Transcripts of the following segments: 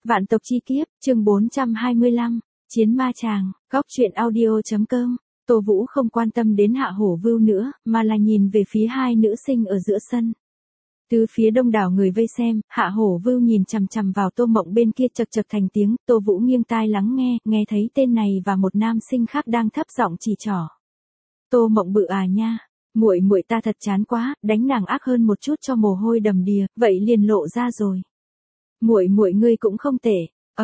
Vạn tộc chi kiếp, chương 425, Chiến ma chàng, góc truyện audio.com. Tô Vũ không quan tâm đến Hạ Hổ Vưu nữa, mà là nhìn về phía hai nữ sinh ở giữa sân. Từ phía đông đảo người vây xem, Hạ Hổ Vưu nhìn chằm chằm vào Tô Mộng bên kia chật chật thành tiếng, Tô Vũ nghiêng tai lắng nghe, nghe thấy tên này và một nam sinh khác đang thấp giọng chỉ trỏ. Tô Mộng bự à nha, muội muội ta thật chán quá, đánh nàng ác hơn một chút cho mồ hôi đầm đìa, vậy liền lộ ra rồi. Muội muội ngươi cũng không tệ.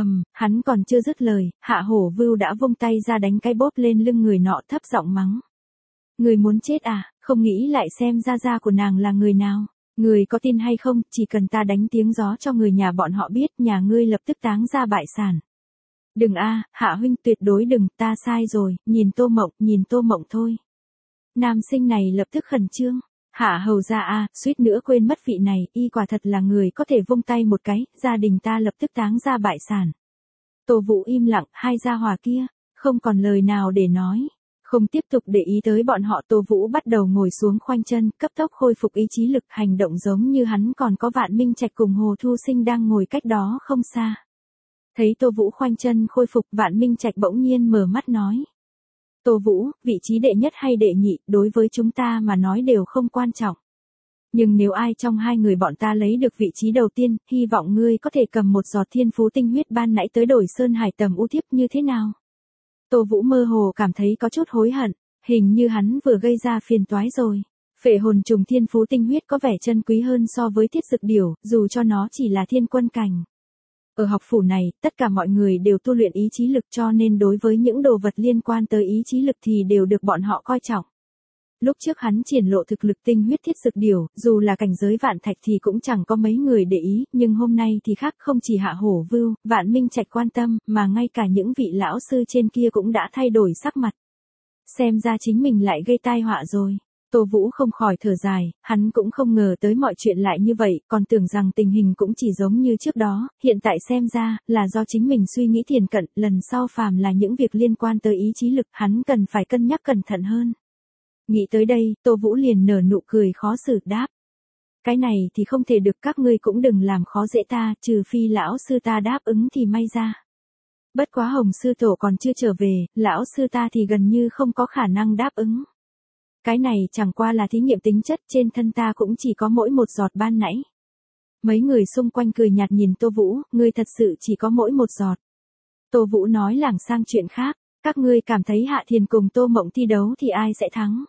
Hắn còn chưa dứt lời, Hạ Hổ Vưu đã vung tay ra đánh cái bóp lên lưng người nọ thấp giọng mắng. Người muốn chết à, không nghĩ lại xem gia của nàng là người nào. Người có tin hay không, chỉ cần ta đánh tiếng gió cho người nhà bọn họ biết, nhà ngươi lập tức táng ra bại sản. Đừng a, Hạ huynh tuyệt đối đừng, ta sai rồi, nhìn Tô Mộng thôi. Nam sinh này lập tức khẩn trương. Hạ hầu ra a, suýt nữa quên mất vị này, y quả thật là người có thể vung tay một cái, gia đình ta lập tức táng ra bại sản. Tô Vũ im lặng, hai gia hỏa kia, không còn lời nào để nói. Không tiếp tục để ý tới bọn họ, Tô Vũ bắt đầu ngồi xuống khoanh chân, cấp tốc khôi phục ý chí lực, hành động giống như hắn còn có Vạn Minh Trạch cùng Hồ Thu Sinh đang ngồi cách đó không xa. Thấy Tô Vũ khoanh chân khôi phục, Vạn Minh Trạch bỗng nhiên mở mắt nói. Tô Vũ, vị trí đệ nhất hay đệ nhị, đối với chúng ta mà nói đều không quan trọng. Nhưng nếu ai trong hai người bọn ta lấy được vị trí đầu tiên, hy vọng ngươi có thể cầm một giọt thiên phú tinh huyết ban nãy tới đổi Sơn Hải Tầm U Thiếp như thế nào? Tô Vũ mơ hồ cảm thấy có chút hối hận, hình như hắn vừa gây ra phiền toái rồi. Phệ hồn trùng thiên phú tinh huyết có vẻ chân quý hơn so với thiết dực điểu, dù cho nó chỉ là thiên quân cảnh. Ở học phủ này, tất cả mọi người đều tu luyện ý chí lực, cho nên đối với những đồ vật liên quan tới ý chí lực thì đều được bọn họ coi trọng. Lúc trước hắn triển lộ thực lực tinh huyết thiết dực điểu, dù là cảnh giới vạn thạch thì cũng chẳng có mấy người để ý, nhưng hôm nay thì khác, không chỉ Hạ Hổ Vưu, Vạn Minh Trạch quan tâm, mà ngay cả những vị lão sư trên kia cũng đã thay đổi sắc mặt. Xem ra chính mình lại gây tai họa rồi. Tô Vũ không khỏi thở dài, hắn cũng không ngờ tới mọi chuyện lại như vậy, còn tưởng rằng tình hình cũng chỉ giống như trước đó, hiện tại xem ra, là do chính mình suy nghĩ thiền cận, lần sau phàm là những việc liên quan tới ý chí lực, hắn cần phải cân nhắc cẩn thận hơn. Nghĩ tới đây, Tô Vũ liền nở nụ cười khó xử đáp. Cái này thì không thể được, các ngươi cũng đừng làm khó dễ ta, trừ phi lão sư ta đáp ứng thì may ra. Bất quá Hồng sư tổ còn chưa trở về, lão sư ta thì gần như không có khả năng đáp ứng. Cái này chẳng qua là thí nghiệm tính chất, trên thân ta cũng chỉ có mỗi một giọt ban nãy. Mấy người xung quanh cười nhạt nhìn Tô Vũ, ngươi thật sự chỉ có mỗi một giọt. Tô Vũ nói lảng sang chuyện khác, các ngươi cảm thấy Hạ Thiền cùng Tô Mộng thi đấu thì ai sẽ thắng?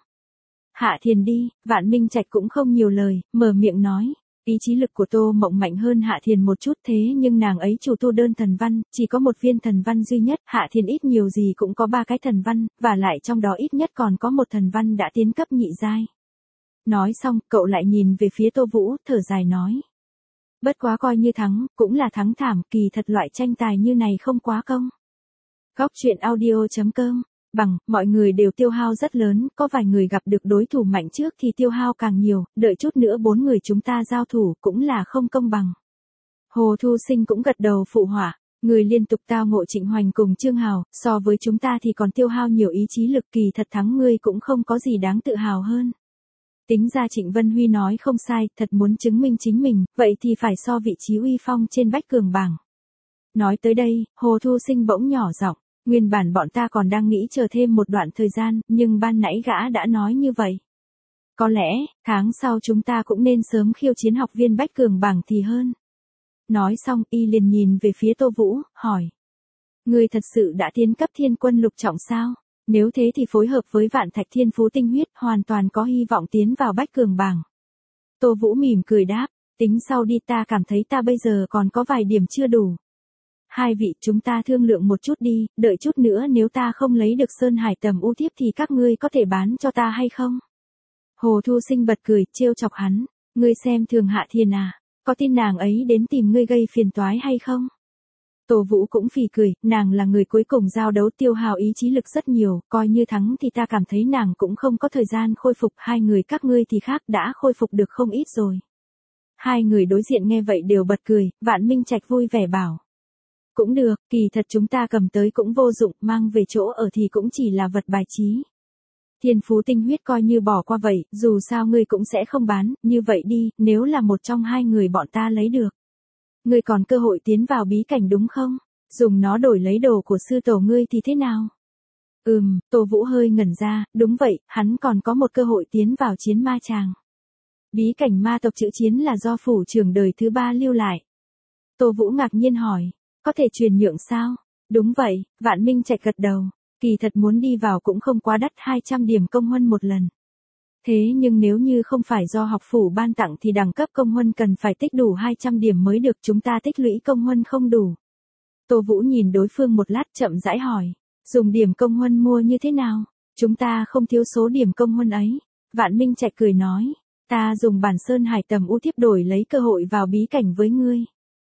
Hạ Thiền đi, Vạn Minh Trạch cũng không nhiều lời, mở miệng nói. Ý chí lực của Tô Mộng mạnh hơn Hạ Thiền một chút, thế nhưng nàng ấy chủ tu đơn thần văn, chỉ có một viên thần văn duy nhất, Hạ Thiền ít nhiều gì cũng có 3 cái thần văn, và lại trong đó ít nhất còn có một thần văn đã tiến cấp nhị giai. Nói xong, cậu lại nhìn về phía Tô Vũ, thở dài nói. Bất quá coi như thắng, cũng là thắng thảm, kỳ thật loại tranh tài như này không quá công. Góc truyện audio.com. Mọi người đều tiêu hao rất lớn, có vài người gặp được đối thủ mạnh trước thì tiêu hao càng nhiều, đợi chút nữa 4 người chúng ta giao thủ cũng là không công bằng. Hồ Thu Sinh cũng gật đầu phụ họa, người liên tục tao ngộ Trịnh Hoành cùng Trương Hào, so với chúng ta thì còn tiêu hao nhiều ý chí lực, kỳ thật thắng ngươi cũng không có gì đáng tự hào hơn. Tính ra Trịnh Vân Huy nói không sai, thật muốn chứng minh chính mình, vậy thì phải so vị trí uy phong trên vách cường bảng. Nói tới đây, Hồ Thu Sinh bỗng nhỏ giọng. Nguyên bản bọn ta còn đang nghĩ chờ thêm một đoạn thời gian, nhưng ban nãy gã đã nói như vậy. Có lẽ, tháng sau chúng ta cũng nên sớm khiêu chiến học viên bách cường bảng thì hơn. Nói xong, y liền nhìn về phía Tô Vũ, hỏi. Ngươi thật sự đã tiến cấp thiên quân lục trọng sao? Nếu thế thì phối hợp với vạn thạch thiên phú tinh huyết, hoàn toàn có hy vọng tiến vào bách cường bảng. Tô Vũ mỉm cười đáp, tính sau đi, ta cảm thấy ta bây giờ còn có vài điểm chưa đủ. Hai vị, chúng ta thương lượng một chút đi, đợi chút nữa nếu ta không lấy được Sơn Hải Tầm U Thiếp thì các ngươi có thể bán cho ta hay không? Hồ Thu Sinh bật cười, trêu chọc hắn, ngươi xem thường Hạ Thiền à, có tin nàng ấy đến tìm ngươi gây phiền toái hay không? Tô Vũ cũng phì cười, nàng là người cuối cùng giao đấu, tiêu hao ý chí lực rất nhiều, coi như thắng thì ta cảm thấy nàng cũng không có thời gian khôi phục, hai người các ngươi thì khác, đã khôi phục được không ít rồi. Hai người đối diện nghe vậy đều bật cười, Vạn Minh Trạch vui vẻ bảo. Cũng được, kỳ thật chúng ta cầm tới cũng vô dụng, mang về chỗ ở thì cũng chỉ là vật bài trí. Thiên phú tinh huyết coi như bỏ qua vậy, dù sao ngươi cũng sẽ không bán, như vậy đi, nếu là một trong hai người bọn ta lấy được. Ngươi còn cơ hội tiến vào bí cảnh đúng không? Dùng nó đổi lấy đồ của sư tổ ngươi thì thế nào? Tô Vũ hơi ngẩn ra, đúng vậy, hắn còn có một cơ hội tiến vào chiến ma tràng. Bí cảnh ma tộc chữ chiến là do phủ trưởng đời thứ 3 lưu lại. Tô Vũ ngạc nhiên hỏi, có thể truyền nhượng sao? Đúng vậy, Vạn Minh Trạch gật đầu, kỳ thật muốn đi vào cũng không quá đắt 200 điểm công huân một lần. Thế nhưng nếu như không phải do học phủ ban tặng thì đẳng cấp công huân cần phải tích đủ 200 điểm mới được, chúng ta tích lũy công huân không đủ. Tô Vũ nhìn đối phương một lát chậm rãi hỏi, dùng điểm công huân mua như thế nào? Chúng ta không thiếu số điểm công huân ấy. Vạn Minh Trạch cười nói, ta dùng bản sơn hải tầm u thiếp đổi lấy cơ hội vào bí cảnh với ngươi.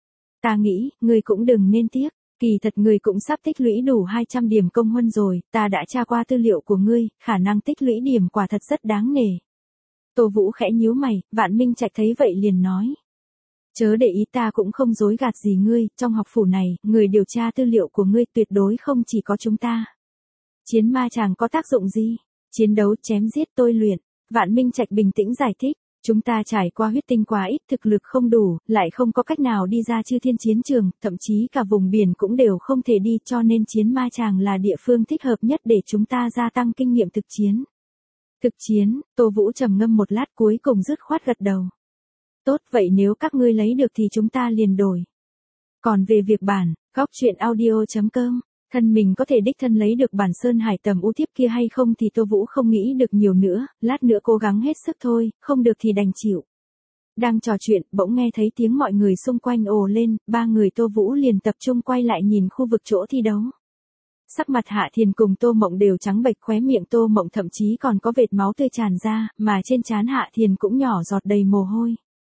Ta nghĩ, ngươi cũng đừng nên tiếc, kỳ thật ngươi cũng sắp tích lũy đủ 200 điểm công huân rồi, ta đã tra qua tư liệu của ngươi, khả năng tích lũy điểm quả thật rất đáng nể. Tô Vũ khẽ nhíu mày, Vạn Minh Trạch thấy vậy liền nói. Chớ để ý, ta cũng không dối gạt gì ngươi, trong học phủ này, người điều tra tư liệu của ngươi tuyệt đối không chỉ có chúng ta. Chiến ma tràng có tác dụng gì? Chiến đấu, chém giết, tôi luyện. Vạn Minh Trạch bình tĩnh giải thích. Chúng ta trải qua huyết tinh quá ít, thực lực không đủ, lại không có cách nào đi ra chư thiên chiến trường, thậm chí cả vùng biển cũng đều không thể đi, cho nên chiến ma tràng là địa phương thích hợp nhất để chúng ta gia tăng kinh nghiệm thực chiến. Thực chiến, Tô Vũ trầm ngâm một lát cuối cùng dứt khoát gật đầu. Tốt, vậy nếu các ngươi lấy được thì chúng ta liền đổi. Còn về việc bản, góc truyện audio.com, thân mình có thể đích thân lấy được bản sơn hải tầm u thiếp kia hay không thì Tô Vũ không nghĩ được nhiều nữa, lát nữa cố gắng hết sức thôi, không được thì đành chịu. Đang trò chuyện, bỗng nghe thấy tiếng mọi người xung quanh ồ lên, ba người Tô Vũ liền tập trung quay lại nhìn khu vực chỗ thi đấu. Sắc mặt Hạ Thiền cùng Tô Mộng đều trắng bệch, khóe miệng Tô Mộng thậm chí còn có vệt máu tươi tràn ra, mà trên trán Hạ Thiền cũng nhỏ giọt đầy mồ hôi.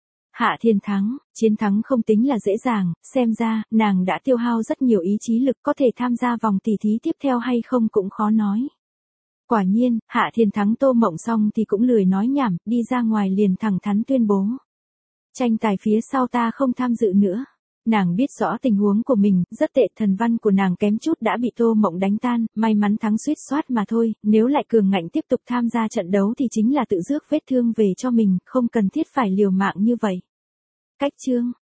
Hạ Thiền thắng, chiến thắng không tính là dễ dàng, xem ra, nàng đã tiêu hao rất nhiều ý chí lực, có thể tham gia vòng tỷ thí tiếp theo hay không cũng khó nói. Quả nhiên, Hạ Thiền thắng Tô Mộng xong thì cũng lười nói nhảm, đi ra ngoài liền thẳng thắn tuyên bố. Tranh tài phía sau ta không tham dự nữa. Nàng biết rõ tình huống của mình, rất tệ, thần văn của nàng kém chút đã bị Tô Mộng đánh tan, may mắn thắng suýt soát mà thôi, nếu lại cường ngạnh tiếp tục tham gia trận đấu thì chính là tự rước vết thương về cho mình, không cần thiết phải liều mạng như vậy. Cách chương